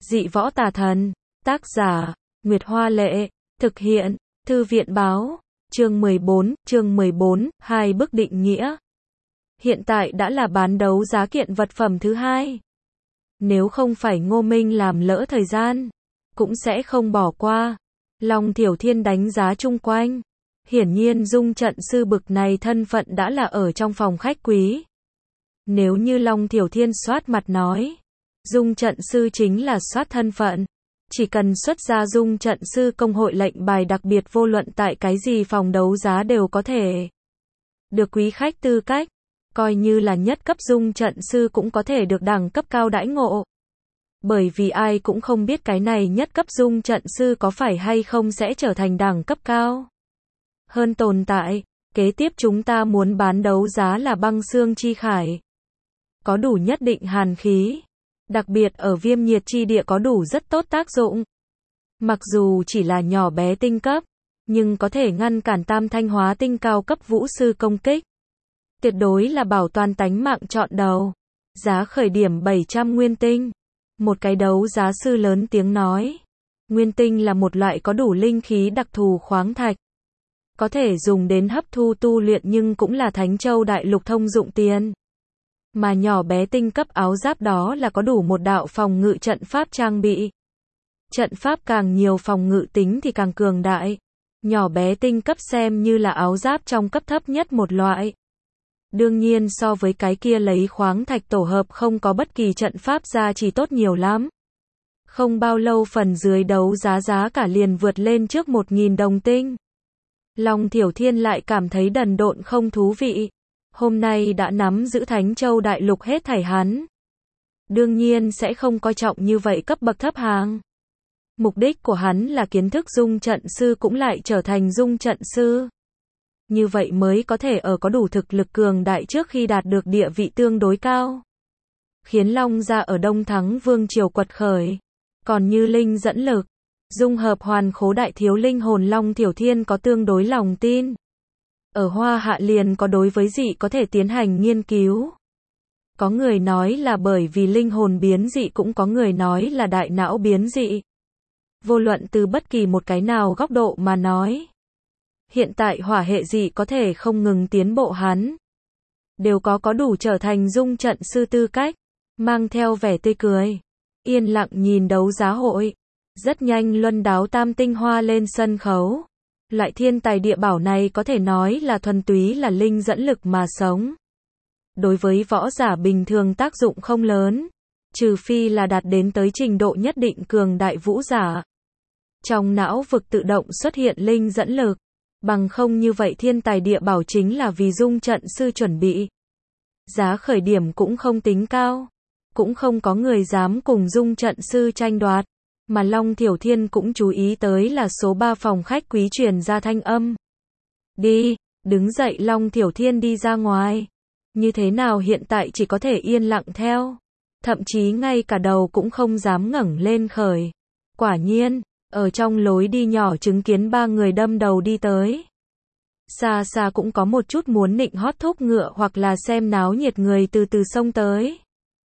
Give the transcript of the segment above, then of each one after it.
Dị võ tà thần. Tác giả, Nguyệt Hoa Lệ. Thực hiện, Thư viện báo. Chương 14, hai bức định nghĩa. Hiện tại đã là bán đấu giá kiện vật phẩm thứ hai. Nếu không phải Ngô Minh làm lỡ thời gian, cũng sẽ không bỏ qua. Long Thiểu Thiên đánh giá chung quanh. Hiển nhiên dung trận sư bực này thân phận đã là ở trong phòng khách quý. Nếu như Long Thiểu Thiên soát mặt nói, dung trận sư chính là soát thân phận. Chỉ cần xuất ra dung trận sư công hội lệnh bài đặc biệt vô luận tại cái gì phòng đấu giá đều có thể được quý khách tư cách. Coi như là nhất cấp dung trận sư cũng có thể được đẳng cấp cao đãi ngộ. Bởi vì ai cũng không biết cái này nhất cấp dung trận sư có phải hay không sẽ trở thành đẳng cấp cao hơn tồn tại. Kế tiếp chúng ta muốn bán đấu giá là băng xương chi khải. Có đủ nhất định hàn khí. Đặc biệt ở viêm nhiệt chi địa có đủ rất tốt tác dụng. Mặc dù chỉ là nhỏ bé tinh cấp, nhưng có thể ngăn cản tam thanh hóa tinh cao cấp vũ sư công kích. Tuyệt đối là bảo toàn tánh mạng chọn đầu. Giá khởi điểm 700 nguyên tinh. Một cái đấu giá sư lớn tiếng nói. Nguyên tinh là một loại có đủ linh khí đặc thù khoáng thạch. Có thể dùng đến hấp thu tu luyện nhưng cũng là Thánh Châu Đại Lục thông dụng tiền. Mà nhỏ bé tinh cấp áo giáp đó là có đủ một đạo phòng ngự trận pháp trang bị. Trận pháp càng nhiều phòng ngự tính thì càng cường đại. Nhỏ bé tinh cấp xem như là áo giáp trong cấp thấp nhất một loại. Đương nhiên so với cái kia lấy khoáng thạch tổ hợp không có bất kỳ trận pháp ra chỉ tốt nhiều lắm. Không bao lâu phần dưới đấu giá cả liền vượt lên trước 1.000 đồng tinh. Long Thiểu Thiên lại cảm thấy đần độn không thú vị. Hôm nay đã nắm giữ Thánh Châu Đại Lục hết thảy hắn. Đương nhiên sẽ không coi trọng như vậy cấp bậc thấp hàng. Mục đích của hắn là kiến thức dung trận sư cũng lại trở thành dung trận sư. Như vậy mới có thể ở có đủ thực lực cường đại trước khi đạt được địa vị tương đối cao. Khiến Long gia ở Đông Thắng Vương Triều quật khởi. Còn như linh dẫn lực, dung hợp hoàn khố đại thiếu linh hồn Long Thiểu Thiên có tương đối lòng tin. Ở Hoa Hạ liền có đối với dị có thể tiến hành nghiên cứu. Có người nói là bởi vì linh hồn biến dị, cũng có người nói là đại não biến dị. Vô luận từ bất kỳ một cái nào góc độ mà nói. Hiện tại hỏa hệ dị có thể không ngừng tiến bộ hắn. Đều có đủ trở thành dung trận sư tư cách. Mang theo vẻ tươi cười. Yên lặng nhìn đấu giá hội. Rất nhanh luân đáo tam tinh hoa lên sân khấu. Loại thiên tài địa bảo này có thể nói là thuần túy là linh dẫn lực mà sống. Đối với võ giả bình thường tác dụng không lớn. Trừ phi là đạt đến tới trình độ nhất định cường đại vũ giả. Trong não vực tự động xuất hiện linh dẫn lực. Bằng không như vậy thiên tài địa bảo chính là vì dung trận sư chuẩn bị. Giá khởi điểm cũng không tính cao. Cũng không có người dám cùng dung trận sư tranh đoạt. Mà Long Thiểu Thiên cũng chú ý tới là số 3 phòng khách quý truyền ra thanh âm. Đi, đứng dậy Long Thiểu Thiên đi ra ngoài. Như thế nào hiện tại chỉ có thể yên lặng theo. Thậm chí ngay cả đầu cũng không dám ngẩng lên khởi. Quả nhiên, ở trong lối đi nhỏ chứng kiến 3 người đâm đầu đi tới. Xa xa cũng có một chút muốn nịnh hót thúc ngựa hoặc là xem náo nhiệt người từ từ xông tới.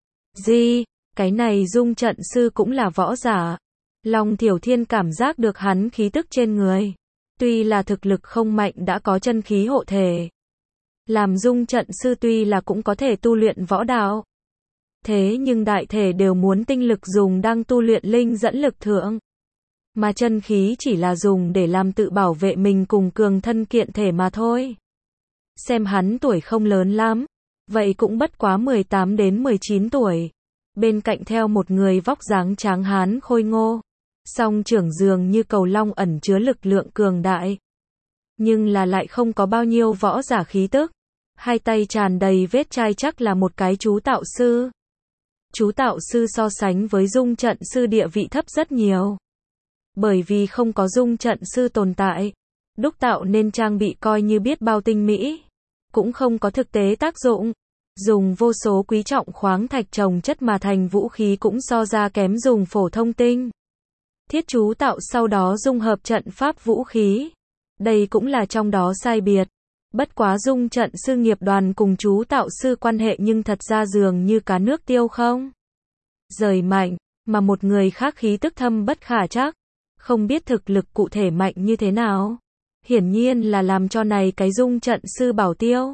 Gì, cái này dung trận sư cũng là võ giả. Long Thiểu Thiên cảm giác được hắn khí tức trên người. Tuy là thực lực không mạnh đã có chân khí hộ thể. Làm dung trận sư tuy là cũng có thể tu luyện võ đạo. Thế nhưng đại thể đều muốn tinh lực dùng đang tu luyện linh dẫn lực thượng. Mà chân khí chỉ là dùng để làm tự bảo vệ mình cùng cường thân kiện thể mà thôi. Xem hắn tuổi không lớn lắm. Vậy cũng bất quá 18 đến 19 tuổi. Bên cạnh theo một người vóc dáng tráng hán khôi ngô. Song trưởng dường như cầu long ẩn chứa lực lượng cường đại. Nhưng là lại không có bao nhiêu võ giả khí tức. Hai tay tràn đầy vết chai chắc là một cái chú tạo sư. Chú tạo sư so sánh với dung trận sư địa vị thấp rất nhiều. Bởi vì không có dung trận sư tồn tại. Đúc tạo nên trang bị coi như biết bao tinh mỹ. Cũng không có thực tế tác dụng. Dùng vô số quý trọng khoáng thạch trồng chất mà thành vũ khí cũng so ra kém dùng phổ thông tinh. Thiết chú tạo sau đó dung hợp trận pháp vũ khí. Đây cũng là trong đó sai biệt. Bất quá dung trận sư nghiệp đoàn cùng chú tạo sư quan hệ nhưng thật ra dường như cá nước tiêu không. Rời mạnh, mà một người khác khí tức thâm bất khả trắc, không biết thực lực cụ thể mạnh như thế nào. Hiển nhiên là làm cho này cái dung trận sư bảo tiêu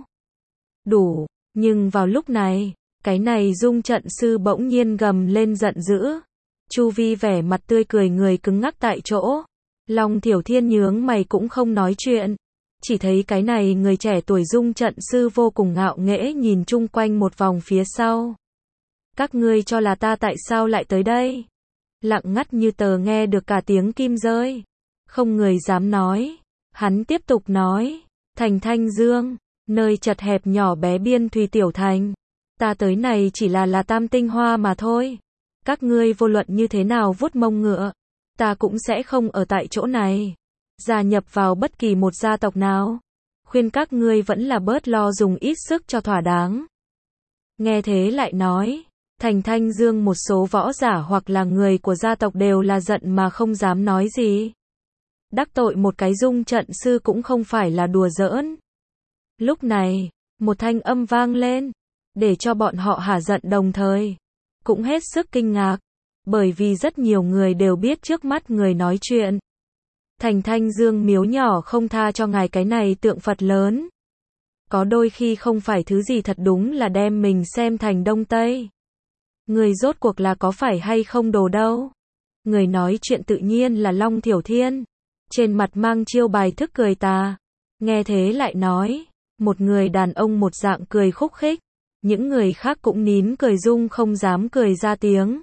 đủ, nhưng vào lúc này, cái này dung trận sư bỗng nhiên gầm lên giận dữ. Chu vi vẻ mặt tươi cười người cứng ngắc tại chỗ. Long Thiểu Thiên nhướng mày cũng không nói chuyện. Chỉ thấy cái này người trẻ tuổi dung trận sư vô cùng ngạo nghễ nhìn chung quanh một vòng phía sau. Các ngươi cho là ta tại sao lại tới đây? Lặng ngắt như tờ nghe được cả tiếng kim rơi. Không người dám nói. Hắn tiếp tục nói. Thành Thanh Dương, nơi chật hẹp nhỏ bé biên thùy tiểu thành. Ta tới này chỉ là tam tinh hoa mà thôi. Các ngươi vô luận như thế nào vuốt mông ngựa, ta cũng sẽ không ở tại chỗ này. Gia nhập vào bất kỳ một gia tộc nào. Khuyên các ngươi vẫn là bớt lo dùng ít sức cho thỏa đáng. Nghe thế lại nói. Thành Thanh Dương một số võ giả hoặc là người của gia tộc đều là giận mà không dám nói gì. Đắc tội một cái dung trận sư cũng không phải là đùa giỡn. Lúc này, một thanh âm vang lên, để cho bọn họ hả giận đồng thời. Cũng hết sức kinh ngạc, bởi vì rất nhiều người đều biết trước mắt người nói chuyện. Thành Thanh Dương miếu nhỏ không tha cho ngài cái này tượng Phật lớn. Có đôi khi không phải thứ gì thật đúng là đem mình xem thành Đông Tây. Người rốt cuộc là có phải hay không đồ đâu. Người nói chuyện tự nhiên là Long Thiểu Thiên. Trên mặt mang chiêu bài thức cười tà. Nghe thế lại nói. Một người đàn ông một dạng cười khúc khích. Những người khác cũng nín cười dung không dám cười ra tiếng.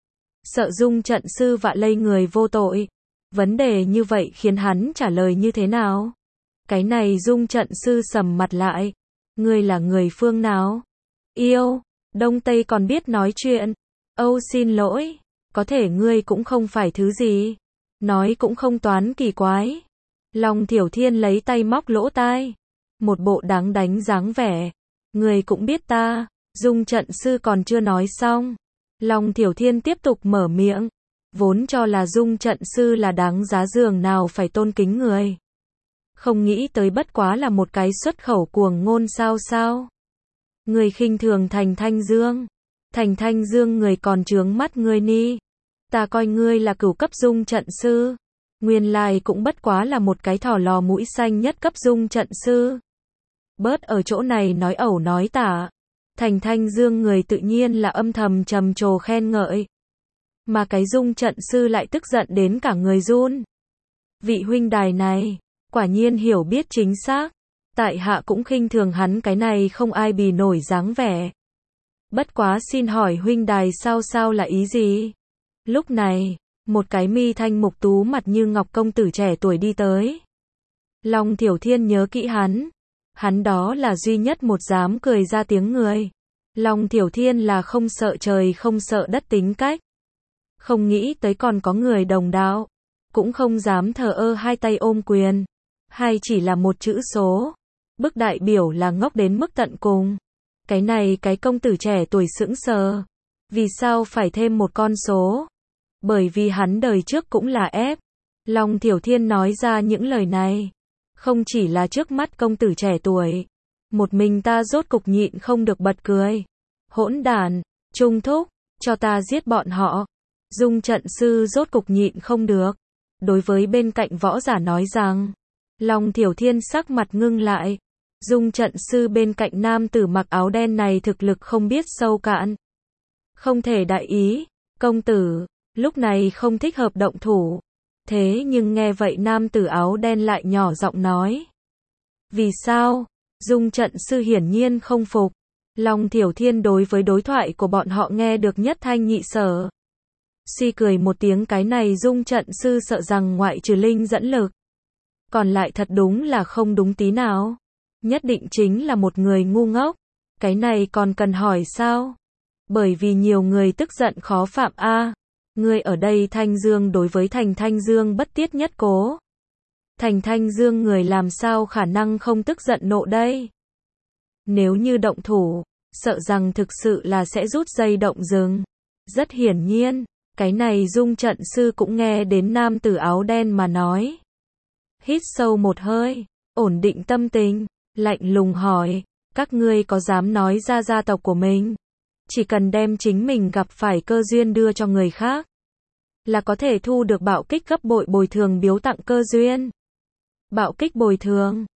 Sợ dung trận sư vạ lây người vô tội. Vấn đề như vậy khiến hắn trả lời như thế nào? Cái này dung trận sư sầm mặt lại. Ngươi là người phương nào? Yêu, Đông Tây còn biết nói chuyện. Âu xin lỗi, có thể ngươi cũng không phải thứ gì. Nói cũng không toán kỳ quái. Long Thiểu Thiên lấy tay móc lỗ tai. Một bộ đáng đánh dáng vẻ. Người cũng biết ta, dung trận sư còn chưa nói xong. Long Thiểu Thiên tiếp tục mở miệng. Vốn cho là dung trận sư là đáng giá giường nào phải tôn kính người. Không nghĩ tới bất quá là một cái xuất khẩu cuồng ngôn sao. Người khinh thường Thành Thanh Dương. Thành Thanh Dương người còn trướng mắt ngươi ni. Ta coi ngươi là cửu cấp dung trận sư. Nguyên lai cũng bất quá là một cái thỏ lò mũi xanh nhất cấp dung trận sư. Bớt ở chỗ này nói ẩu nói tả. Thành Thanh Dương người tự nhiên là âm thầm trầm trồ khen ngợi. Mà cái dung trận sư lại tức giận đến cả người run. Vị huynh đài này, quả nhiên hiểu biết chính xác. Tại hạ cũng khinh thường hắn cái này không ai bì nổi dáng vẻ. Bất quá xin hỏi huynh đài sao là ý gì? Lúc này, một cái mi thanh mục tú mặt như ngọc công tử trẻ tuổi đi tới. Long Thiểu Thiên nhớ kỹ hắn. Hắn đó là duy nhất một dám cười ra tiếng người. Long Thiểu Thiên là không sợ trời không sợ đất tính cách. Không nghĩ tới còn có người đồng đạo. Cũng không dám thờ ơ hai tay ôm quyền. Hay chỉ là một chữ số. Bức đại biểu là ngốc đến mức tận cùng. Cái này cái công tử trẻ tuổi sững sờ. Vì sao phải thêm một con số? Bởi vì hắn đời trước cũng là ép. Long Thiểu Thiên nói ra những lời này. Không chỉ là trước mắt công tử trẻ tuổi. Một mình ta rốt cục nhịn không được bật cười. Hỗn đản, Trung Thúc, cho ta giết bọn họ. Dung trận sư rốt cục nhịn không được. Đối với bên cạnh võ giả nói rằng. Long Thiểu Thiên sắc mặt ngưng lại. Dung trận sư bên cạnh nam tử mặc áo đen này thực lực không biết sâu cạn. Không thể đại ý, công tử, lúc này không thích hợp động thủ. Thế nhưng nghe vậy nam tử áo đen lại nhỏ giọng nói. Vì sao? Dung trận sư hiển nhiên không phục. Long Thiểu Thiên đối với đối thoại của bọn họ nghe được nhất thanh nhị sở. Suy cười một tiếng cái này dung trận sư sợ rằng ngoại trừ linh dẫn lực. Còn lại thật đúng là không đúng tí nào. Nhất định chính là một người ngu ngốc. Cái này còn cần hỏi sao? Bởi vì nhiều người tức giận khó phạm a. Ngươi ở đây Thanh Dương đối với Thành Thanh Dương bất tiết nhất cố. Thành Thanh Dương người làm sao khả năng không tức giận nộ đây? Nếu như động thủ, sợ rằng thực sự là sẽ rút dây động rừng. Rất hiển nhiên, cái này dung trận sư cũng nghe đến nam tử áo đen mà nói. Hít sâu một hơi, ổn định tâm tình, lạnh lùng hỏi, các ngươi có dám nói ra gia tộc của mình? chỉ cần đem chính mình gặp phải cơ duyên đưa cho người khác, là có thể thu được bạo kích gấp bội bồi thường biếu tặng cơ duyên. Bạo kích bồi thường